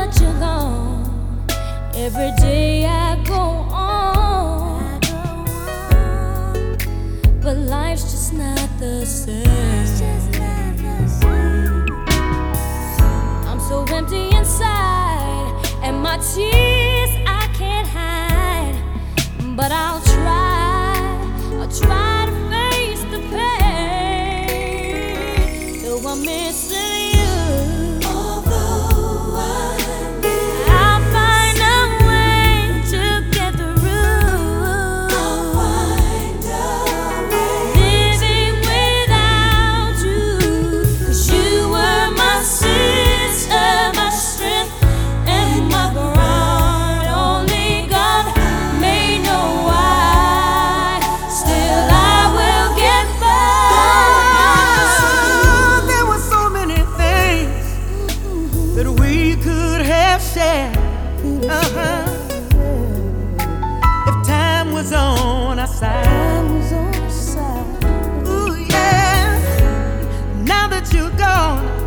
that you're gone, every day I go on, but life's just not the same. I'm so empty inside, and my tears I can't hide, but I'll try to face the pain, though I'm missing you. Although I'll find a way to get through. I'll find a way living without you, 'cause you were my sister, my strength, and my ground. Only God may know why. Still I will get by. There were so many things that we could have shared. If time was on our side. Ooh, yeah. Now that you're gone,